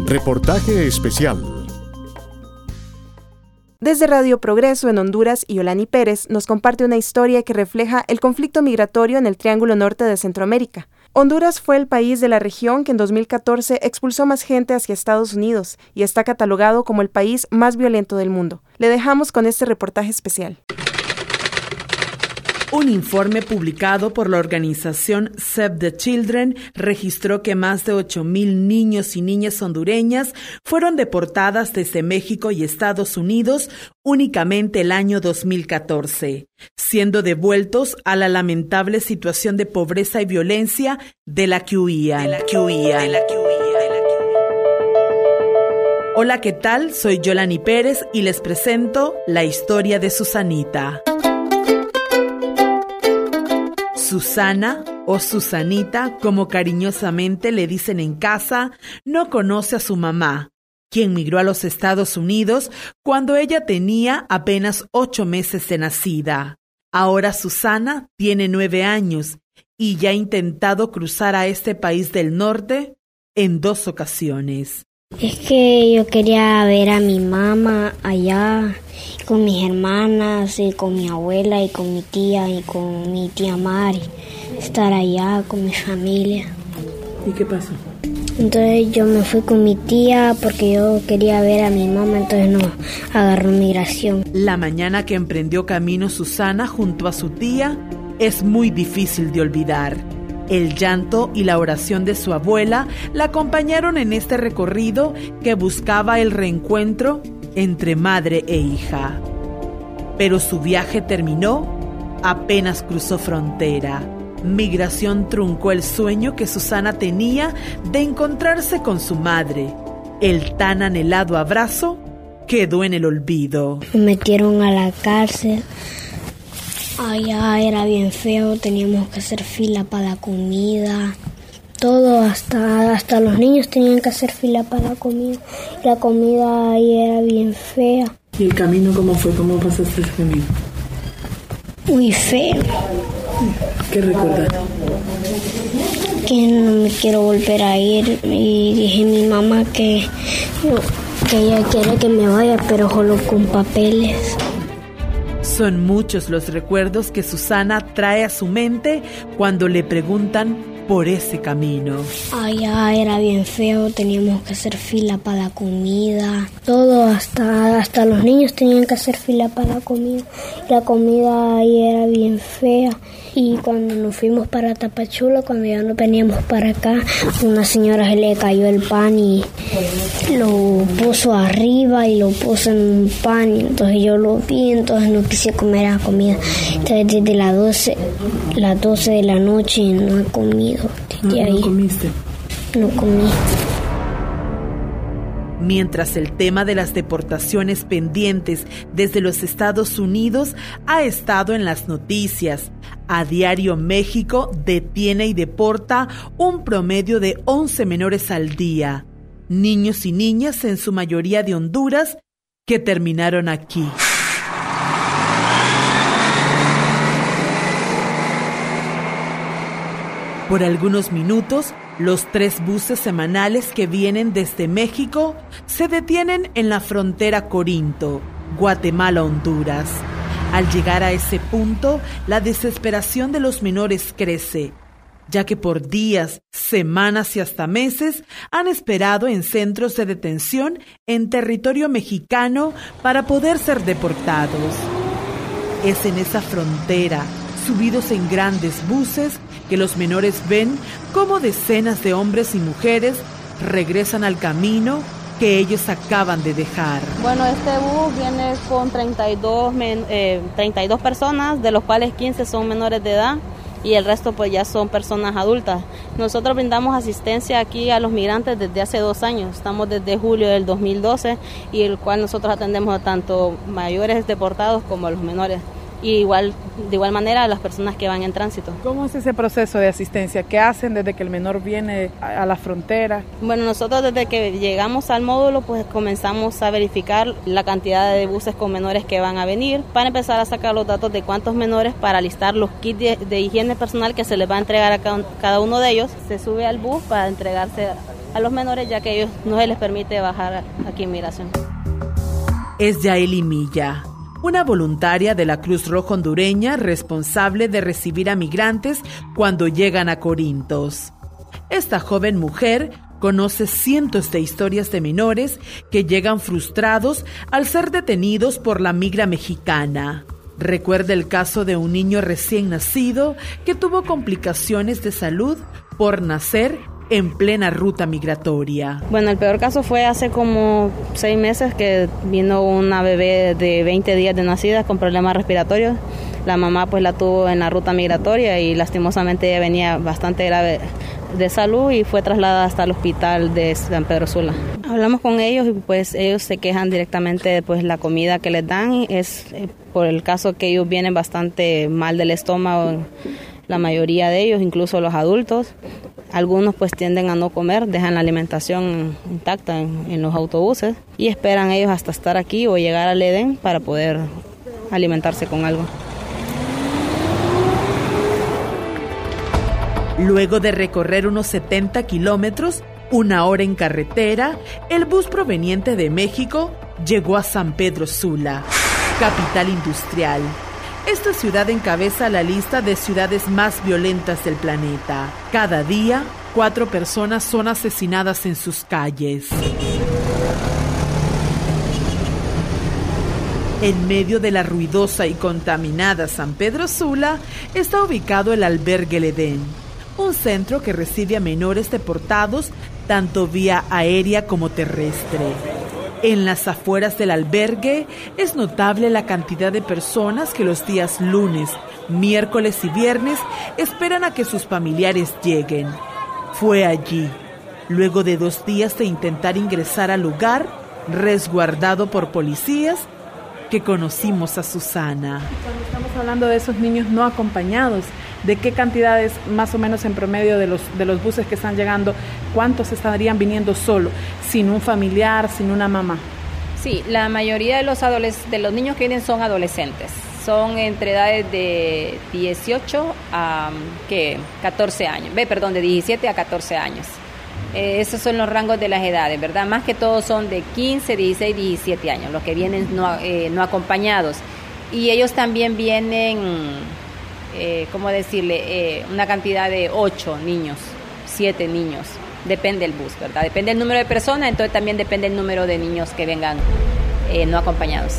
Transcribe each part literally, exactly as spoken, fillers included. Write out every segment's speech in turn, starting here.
Reportaje especial. Desde Radio Progreso en Honduras, Yolani Pérez nos comparte una historia que refleja el conflicto migratorio en el Triángulo Norte de Centroamérica. Honduras fue el país de la región que en dos mil catorce expulsó más gente hacia Estados Unidos y está catalogado como el país más violento del mundo. Le dejamos con este reportaje especial. Un informe publicado por la organización Save the Children registró que más de ocho mil niños y niñas hondureñas fueron deportadas desde México y Estados Unidos únicamente el año dos mil catorce, siendo devueltos a la lamentable situación de pobreza y violencia de la que huían. De la que huían. De la que huían. De la que huían. Hola, ¿qué tal? Soy Yolani Pérez y les presento la historia de Susanita. Susana, o Susanita, como cariñosamente le dicen en casa, no conoce a su mamá, quien migró a los Estados Unidos cuando ella tenía apenas ocho meses de nacida. Ahora Susana tiene nueve años y ya ha intentado cruzar a este país del norte en dos ocasiones. Es que yo quería ver a mi mamá allá con mis hermanas y con mi abuela y con mi tía y con mi tía Mari, estar allá con mi familia. ¿Y qué pasó? Entonces yo me fui con mi tía porque yo quería ver a mi mamá, entonces nos agarró migración. La mañana que emprendió camino Susana junto a su tía es muy difícil de olvidar. El llanto y la oración de su abuela la acompañaron en este recorrido que buscaba el reencuentro entre madre e hija. Pero su viaje terminó apenas cruzó frontera. Migración truncó el sueño que Susana tenía de encontrarse con su madre. El tan anhelado abrazo quedó en el olvido. Me metieron a la cárcel. Allá era bien feo, teníamos que hacer fila para la comida, todo, hasta, hasta los niños tenían que hacer fila para la comida. La comida ahí era bien fea. ¿Y el camino cómo fue? ¿Cómo pasaste el camino? Muy feo. ¿Qué recuerdas? Que no me quiero volver a ir y dije a mi mamá que, que ella quiere que me vaya, pero solo con papeles. Son muchos los recuerdos que Susana trae a su mente cuando le preguntan por ese camino. Allá era bien feo, teníamos que hacer fila para la comida, todo, hasta, hasta los niños tenían que hacer fila para la comida. La comida ahí era bien fea. Y cuando nos fuimos para Tapachula, cuando ya nos veníamos para acá, una señora se le cayó el pan y lo puso arriba y lo puso en un pan. Y entonces yo lo vi, entonces no quise comer la comida. Entonces desde las doce, las doce de la noche no he comido. Desde ¿No, ahí. ¿No comiste? No comí. Mientras el tema de las deportaciones pendientes desde los Estados Unidos ha estado en las noticias, a diario México detiene y deporta un promedio de once menores al día, niños y niñas en su mayoría de Honduras, que terminaron aquí. Por algunos minutos, los tres buses semanales que vienen desde México se detienen en la frontera Corinto, Guatemala-Honduras. Al llegar a ese punto, la desesperación de los menores crece, ya que por días, semanas y hasta meses han esperado en centros de detención en territorio mexicano para poder ser deportados. Es en esa frontera, subidos en grandes buses, que los menores ven cómo decenas de hombres y mujeres regresan al camino que ellos acaban de dejar. Bueno, este bus viene con treinta y dos, eh, treinta y dos personas, de los cuales quince son menores de edad y el resto pues ya son personas adultas. Nosotros brindamos asistencia aquí a los migrantes desde hace dos años. Estamos desde julio del dos mil doce y el cual nosotros atendemos a tanto mayores deportados como a los menores. Y igual, de igual manera a las personas que van en tránsito. ¿Cómo es ese proceso de asistencia? ¿Qué hacen desde que el menor viene a, a la frontera? Bueno, nosotros desde que llegamos al módulo pues comenzamos a verificar la cantidad de buses con menores que van a venir para empezar a sacar los datos de cuántos menores para listar los kits de, de higiene personal que se les va a entregar a cada, cada uno de ellos. Se sube al bus para entregarse a los menores, ya que ellos no se les permite bajar aquí en migración. Es Yaeli Milla, una voluntaria de la Cruz Roja hondureña responsable de recibir a migrantes cuando llegan a Corintos. Esta joven mujer conoce cientos de historias de menores que llegan frustrados al ser detenidos por la migra mexicana. Recuerda el caso de un niño recién nacido que tuvo complicaciones de salud por nacer en plena ruta migratoria. Bueno, el peor caso fue hace como seis meses que vino una bebé de veinte días de nacida con problemas respiratorios. La mamá pues la tuvo en la ruta migratoria y lastimosamente ella venía bastante grave de salud y fue trasladada hasta el hospital de San Pedro Sula. Hablamos con ellos y pues ellos se quejan directamente de pues la comida que les dan. Es eh, por el caso que ellos vienen bastante mal del estómago, la mayoría de ellos, incluso los adultos. Algunos pues tienden a no comer, dejan la alimentación intacta en, en los autobuses y esperan ellos hasta estar aquí o llegar al Edén para poder alimentarse con algo. Luego de recorrer unos setenta kilómetros, una hora en carretera, el bus proveniente de México llegó a San Pedro Sula, capital industrial. Esta ciudad encabeza la lista de ciudades más violentas del planeta. Cada día, cuatro personas son asesinadas en sus calles. En medio de la ruidosa y contaminada San Pedro Sula está ubicado el albergue El Edén, un centro que recibe a menores deportados tanto vía aérea como terrestre. En las afueras del albergue es notable la cantidad de personas que los días lunes, miércoles y viernes esperan a que sus familiares lleguen. Fue allí, luego de dos días de intentar ingresar al lugar, resguardado por policías, que conocimos a Susana. Cuando estamos hablando de esos niños no acompañados, ¿de qué cantidades más o menos en promedio de los, de los buses que están llegando, cuántos estarían viniendo solo, sin un familiar, sin una mamá? Sí, la mayoría de los, adoles- de los niños que vienen son adolescentes, son entre edades de dieciocho a ¿qué? catorce años, Ve, perdón, de diecisiete a catorce años. Eh, esos son los rangos de las edades, ¿verdad? Más que todos son de quince, dieciséis, diecisiete años, los que vienen no, eh, no acompañados. Y ellos también vienen, eh, ¿cómo decirle? Eh, una cantidad de ocho niños, siete niños. Depende del bus, ¿verdad? Depende del número de personas, entonces también depende el número de niños que vengan eh, no acompañados.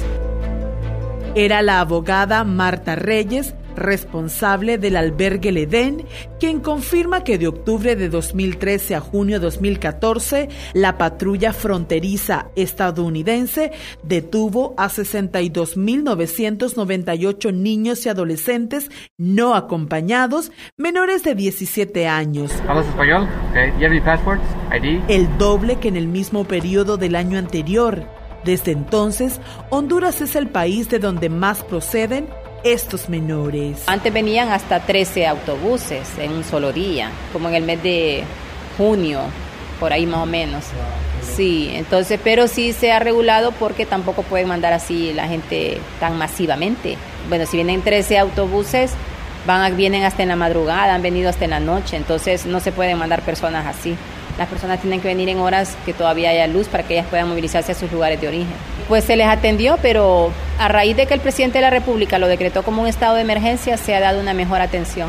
Era la abogada Marta Reyes, responsable del albergue El Edén, quien confirma que de octubre de dos mil trece a junio de dos mil catorce, la patrulla fronteriza estadounidense detuvo a sesenta y dos mil novecientos noventa y ocho niños y adolescentes no acompañados, menores de diecisiete años. ¿Hablas español? Okay. ¿You have any passports? I D? El doble que en el mismo periodo del año anterior. Desde entonces, Honduras es el país de donde más proceden estos menores. Antes venían hasta trece autobuses en un solo día, como en el mes de junio, por ahí más o menos. Sí, entonces, pero sí se ha regulado porque tampoco pueden mandar así la gente tan masivamente. Bueno, si vienen trece autobuses, van a, vienen hasta en la madrugada, han venido hasta en la noche, entonces no se pueden mandar personas así. Las personas tienen que venir en horas que todavía haya luz para que ellas puedan movilizarse a sus lugares de origen. Pues se les atendió, pero a raíz de que el presidente de la República lo decretó como un estado de emergencia, se ha dado una mejor atención.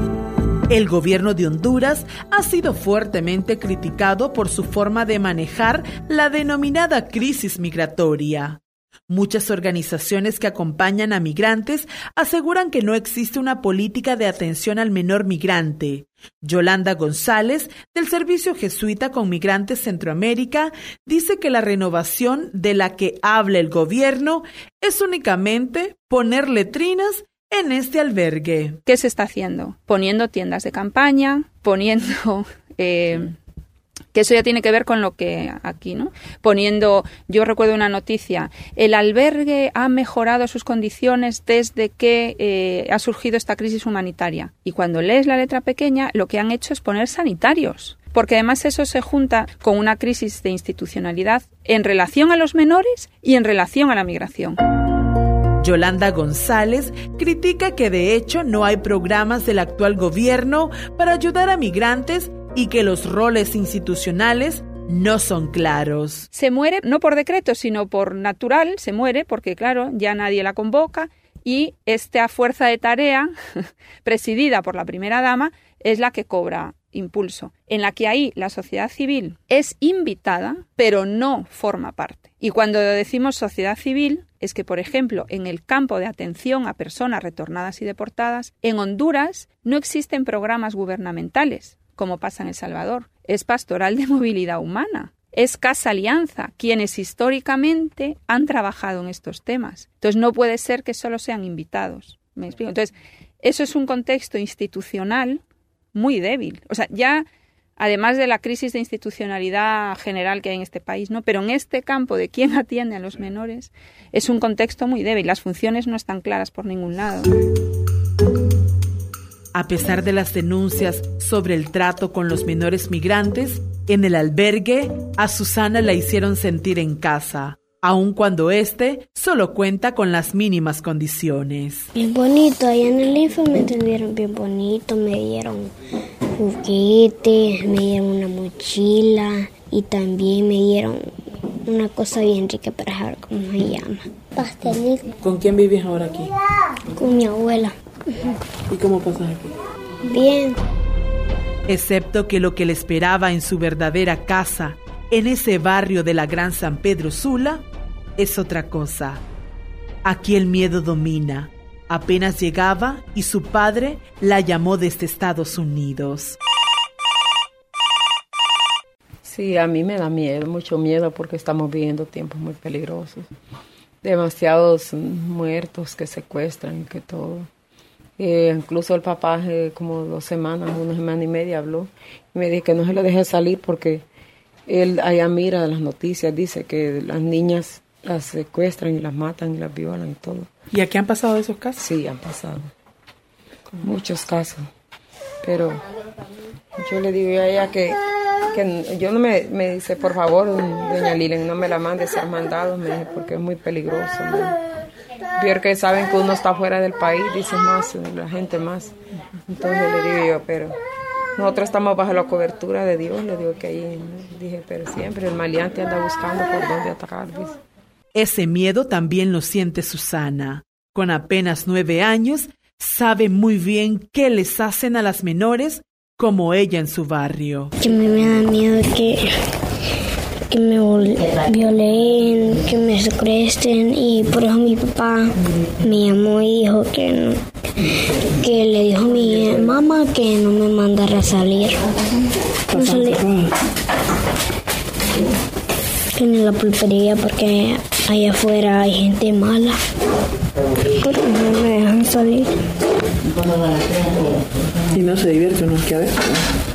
El gobierno de Honduras ha sido fuertemente criticado por su forma de manejar la denominada crisis migratoria. Muchas organizaciones que acompañan a migrantes aseguran que no existe una política de atención al menor migrante. Yolanda González, del Servicio Jesuita con Migrantes Centroamérica, dice que la renovación de la que habla el gobierno es únicamente poner letrinas en este albergue. ¿Qué se está haciendo? Poniendo tiendas de campaña, poniendo... Eh, que eso ya tiene que ver con lo que aquí, ¿no? Poniendo, yo recuerdo una noticia, el albergue ha mejorado sus condiciones desde que eh, ha surgido esta crisis humanitaria. Y cuando lees la letra pequeña, lo que han hecho es poner sanitarios. Porque además eso se junta con una crisis de institucionalidad en relación a los menores y en relación a la migración. Yolanda González critica que de hecho no hay programas del actual gobierno para ayudar a migrantes y que los roles institucionales no son claros. Se muere no por decreto, sino por natural, se muere porque, claro, ya nadie la convoca y esta fuerza de tarea, presidida por la primera dama, es la que cobra impulso, en la que ahí la sociedad civil es invitada, pero no forma parte. Y cuando decimos sociedad civil, es que, por ejemplo, en el campo de atención a personas retornadas y deportadas, en Honduras no existen programas gubernamentales, como pasa en El Salvador. Es Pastoral de Movilidad Humana, es Casa Alianza, quienes históricamente han trabajado en estos temas. Entonces no puede ser que solo sean invitados. ¿Me explico? Entonces, eso es un contexto institucional muy débil. O sea, ya, además de la crisis de institucionalidad general que hay en este país, ¿no? Pero en este campo de quién atiende a los menores, es un contexto muy débil. Las funciones no están claras por ningún lado. A pesar de las denuncias sobre el trato con los menores migrantes, en el albergue a Susana la hicieron sentir en casa, aun cuando éste solo cuenta con las mínimas condiciones. Bien bonito, allá en el I F E me atendieron bien bonito, me dieron juguetes, me dieron una mochila y también me dieron una cosa bien rica para saber cómo se llama. Pastelito. ¿Con quién vives ahora aquí? Con mi abuela. ¿Y cómo pasas aquí? Bien. Excepto que lo que le esperaba en su verdadera casa, en ese barrio de la Gran San Pedro Sula, es otra cosa. Aquí el miedo domina. Apenas llegaba y su padre la llamó desde Estados Unidos. Sí, a mí me da miedo, mucho miedo, porque estamos viviendo tiempos muy peligrosos. Demasiados muertos que secuestran, que todo. Eh, incluso el papá hace como dos semanas, una semana y media habló y me dijo que no se lo deje salir porque él allá mira las noticias, dice que las niñas las secuestran y las matan y las violan y todo. ¿Y aquí han pasado esos casos? Sí, han pasado muchos casos, pero yo le digo a ella que, que yo no me, me dice, por favor, doña Lilen, no me la mande a ser mandado, me dice, porque es muy peligroso, me porque saben que uno está fuera del país, dicen más, la gente más. Entonces le digo yo, pero nosotros estamos bajo la cobertura de Dios, le digo que ahí, dije, pero siempre el maleante anda buscando por dónde atacar, dice. Ese miedo también lo siente Susana. Con apenas nueve años, sabe muy bien qué les hacen a las menores como ella en su barrio. Que me, me da miedo que... que me violen, que me secuestren, y por eso mi papá me llamó y dijo que no, que le dijo a mi mamá que no me mandara a salir. No salir. Que en la pulpería porque allá afuera hay gente mala. Porque no me dejan salir. Y no se divierte uno que adentro.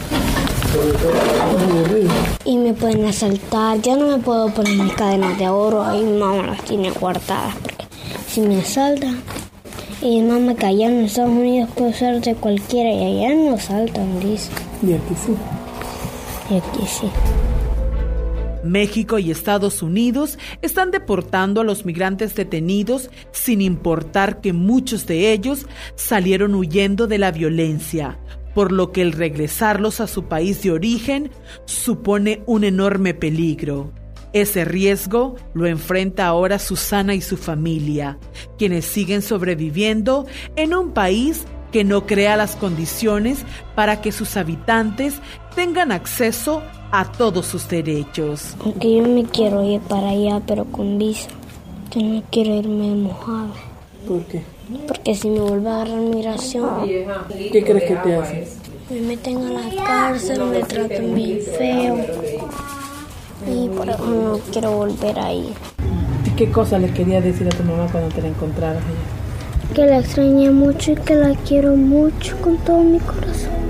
Y me pueden asaltar. Yo no me puedo poner mis cadenas de oro. Ahí mi mamá las tiene guardadas. Porque si me asaltan, y mamá que allá en Estados Unidos puede ser de cualquiera y allá no asaltan, dice. Y aquí sí. Y aquí sí. México y Estados Unidos están deportando a los migrantes detenidos sin importar que muchos de ellos salieron huyendo de la violencia, por lo que el regresarlos a su país de origen supone un enorme peligro. Ese riesgo lo enfrenta ahora Susana y su familia, quienes siguen sobreviviendo en un país que no crea las condiciones para que sus habitantes tengan acceso a todos sus derechos. Aunque yo me quiero ir para allá, pero con visa. Yo no quiero irme mojada. ¿Por qué? Porque si me vuelve a agarrar migración... ¿Qué crees que te hacen? Me meten a la cárcel, me tratan bien feo. Y por eso no quiero volver ahí. ¿Y qué cosa les querías decir a tu mamá cuando te la encontraras allá? Que la extrañé mucho y que la quiero mucho con todo mi corazón.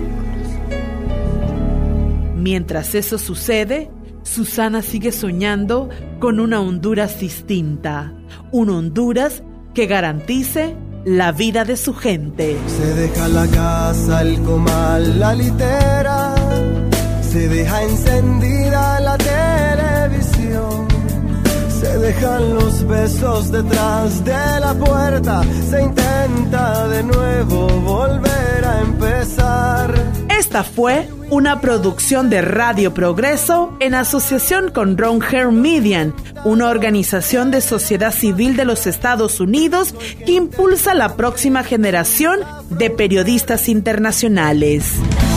Mientras eso sucede, Susana sigue soñando con una Honduras distinta, un Honduras que garantice la vida de su gente. Se deja la casa, el comal, la litera, se deja encendida la televisión, se dejan los besos detrás de la puerta, se intenta de nuevo volver a empezar. Esta fue una producción de Radio Progreso en asociación con Ron Hair Median, una organización de sociedad civil de los Estados Unidos que impulsa la próxima generación de periodistas internacionales.